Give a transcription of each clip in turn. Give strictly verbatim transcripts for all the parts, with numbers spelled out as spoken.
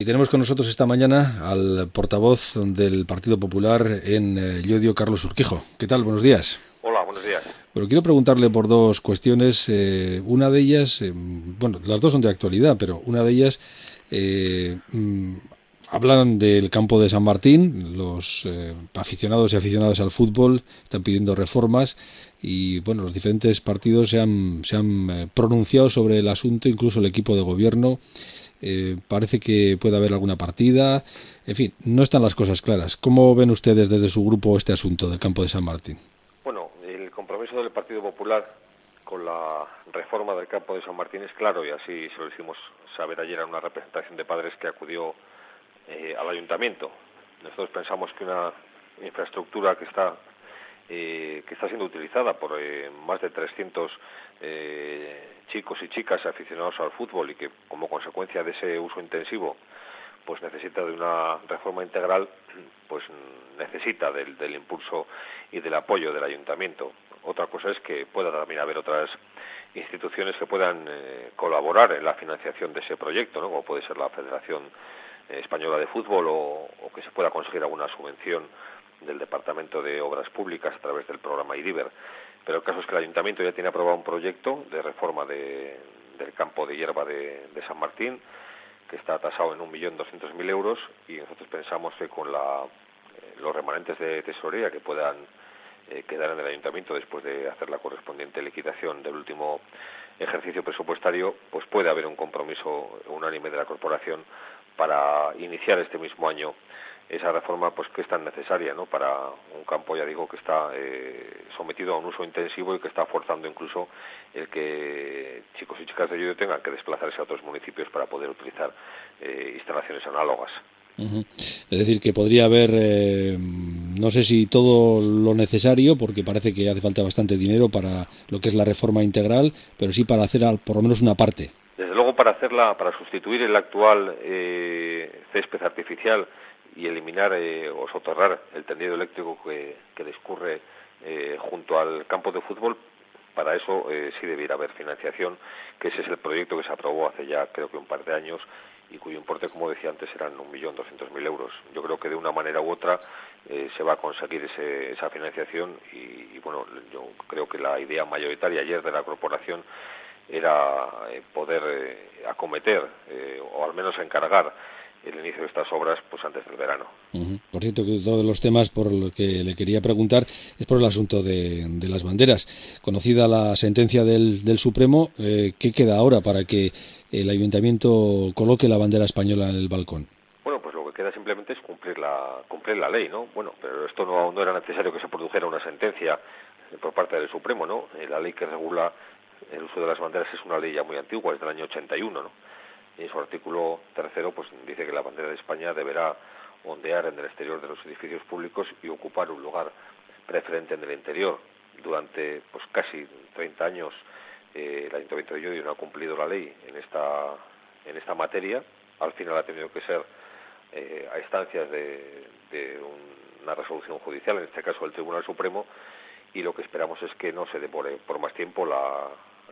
Y tenemos con nosotros esta mañana al portavoz del Partido Popular en eh, Llodio, Carlos Urquijo. ¿Qué tal? Buenos días. Hola, buenos días. Bueno, quiero preguntarle por dos cuestiones. Eh, una de ellas, eh, bueno, las dos son de actualidad, pero una de ellas eh, mm, hablan del campo de San Martín. Los eh, aficionados y aficionadas al fútbol están pidiendo reformas y, bueno, los diferentes partidos se han, se han eh, pronunciado sobre el asunto, incluso el equipo de gobierno. Eh, parece que puede haber alguna partida. En fin, no están las cosas claras. ¿Cómo ven ustedes desde su grupo este asunto del campo de San Martín? Bueno, el compromiso del Partido Popular con la reforma del campo de San Martín es claro, y así se lo hicimos saber ayer a una representación de padres que acudió eh, al ayuntamiento. Nosotros pensamos que una infraestructura que está eh, que está siendo utilizada por eh, más de trescientos eh, chicos y chicas aficionados al fútbol y que como consecuencia de ese uso intensivo pues necesita de una reforma integral, pues necesita del, del impulso y del apoyo del ayuntamiento. Otra cosa es que pueda también haber otras instituciones que puedan eh, colaborar en la financiación de ese proyecto, ¿no? Como puede ser la Federación Española de Fútbol o, o que se pueda conseguir alguna subvención del Departamento de Obras Públicas a través del programa IDIVER. Pero el caso es que el ayuntamiento ya tiene aprobado un proyecto de reforma de, del campo de hierba de, de San Martín, que está tasado en un millón doscientos mil euros, y nosotros pensamos que con la, eh, los remanentes de tesorería que puedan eh, quedar en el ayuntamiento después de hacer la correspondiente liquidación del último ejercicio presupuestario, pues puede haber un compromiso unánime de la corporación para iniciar este mismo año esa reforma, pues que es tan necesaria, ¿no?, para un campo, ya digo, que está eh, sometido a un uso intensivo y que está forzando incluso el que chicos y chicas de Llodio tengan que desplazarse a otros municipios para poder utilizar eh, instalaciones análogas. Uh-huh. Es decir, que podría haber, eh, no sé si todo lo necesario, porque parece que hace falta bastante dinero para lo que es la reforma integral, pero sí para hacer al, por lo menos una parte. Desde luego, para hacerla, para sustituir el actual eh, césped artificial y eliminar eh, o soterrar el tendido eléctrico que, que discurre eh, junto al campo de fútbol, para eso eh, sí debiera haber financiación, que ese es el proyecto que se aprobó hace ya creo que un par de años y cuyo importe, como decía antes, eran un millón doscientos mil euros. Yo creo que de una manera u otra eh, se va a conseguir ese, esa financiación y, y bueno, yo creo que la idea mayoritaria ayer de la corporación era eh, poder eh, acometer eh, o al menos encargar el inicio de estas obras pues antes del verano. Uh-huh. Por cierto, que otro de los temas por los que le quería preguntar es por el asunto de, de las banderas. Conocida la sentencia del, del Supremo, eh, ¿qué queda ahora para que el ayuntamiento coloque la bandera española en el balcón? Bueno, pues lo que queda simplemente es cumplir la cumplir la ley, ¿no? Bueno, pero esto no, no era necesario que se produjera una sentencia por parte del Supremo, ¿no? La ley que regula el uso de las banderas es una ley ya muy antigua, es del año ochenta y uno, ¿no? Y en su artículo tercero pues dice que la bandera de España deberá ondear en el exterior de los edificios públicos y ocupar un lugar preferente en el interior. Durante pues casi treinta años eh, el Ayuntamiento de Llodio no ha cumplido la ley en esta en esta materia. Al final ha tenido que ser eh, a instancias de, de un, una resolución judicial, en este caso del Tribunal Supremo, y lo que esperamos es que no se demore por más tiempo la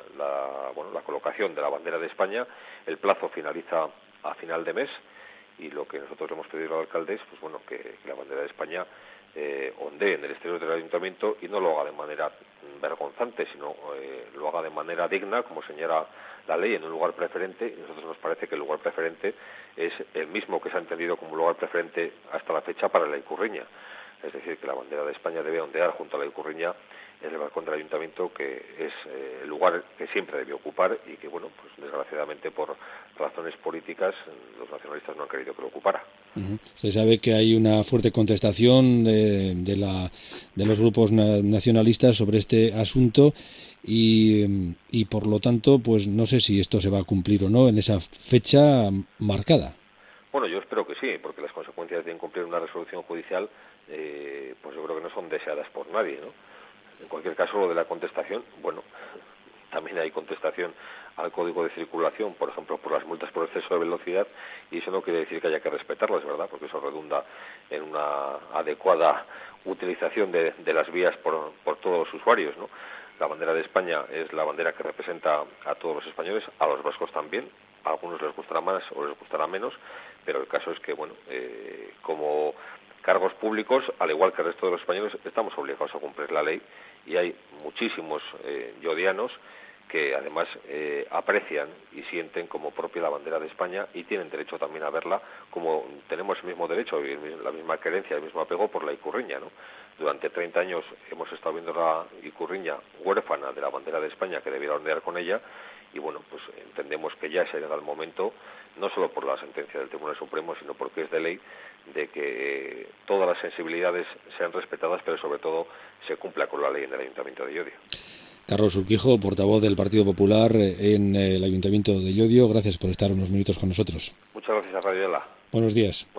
La, bueno, la colocación de la bandera de España. El plazo finaliza a final de mes y lo que nosotros le hemos pedido al alcalde es pues, bueno, que, que la bandera de España eh, ondee en el exterior del ayuntamiento y no lo haga de manera vergonzante, sino eh, lo haga de manera digna, como señala la ley, en un lugar preferente. Y a nosotros nos parece que el lugar preferente es el mismo que se ha entendido como lugar preferente hasta la fecha para la Ikurriña. Es decir, que la bandera de España debe ondear junto a la Ikurriña en el balcón del ayuntamiento, que es eh, el lugar que siempre debió ocupar y que, bueno, pues desgraciadamente por razones políticas los nacionalistas no han querido que lo ocupara. Uh-huh. Usted sabe que hay una fuerte contestación de, de, la, de los grupos na- nacionalistas sobre este asunto y, y por lo tanto, pues no sé si esto se va a cumplir o no en esa fecha marcada. Bueno, yo espero que sí, porque las consecuencias de incumplir una resolución judicial, eh, pues yo creo que no son deseadas por nadie, ¿no? En cualquier caso, lo de la contestación, bueno, también hay contestación al código de circulación, por ejemplo, por las multas por exceso de velocidad, y eso no quiere decir que haya que respetarlas, ¿verdad? Porque eso redunda en una adecuada utilización de, de las vías por, por todos los usuarios, ¿no? La bandera de España es la bandera que representa a todos los españoles, a los vascos también. A algunos les gustará más o les gustará menos, pero el caso es que, bueno, eh, como cargos públicos, al igual que el resto de los españoles, estamos obligados a cumplir la ley, y hay muchísimos eh, llodianos que además eh, aprecian y sienten como propia la bandera de España y tienen derecho también a verla, como tenemos el mismo derecho y la misma creencia, el mismo apego por la Ikurriña, ¿no? Durante treinta años hemos estado viendo la Ikurriña huérfana de la bandera de España, que debiera ondear con ella, y bueno, pues entendemos que ya se ha llegado el momento, no solo por la sentencia del Tribunal Supremo, sino porque es de ley, de que todas las sensibilidades sean respetadas, pero sobre todo se cumpla con la ley en el Ayuntamiento de Llodio. Carlos Urquijo, portavoz del Partido Popular en el Ayuntamiento de Llodio, gracias por estar unos minutos con nosotros. Muchas gracias a Radio Ela. Buenos días.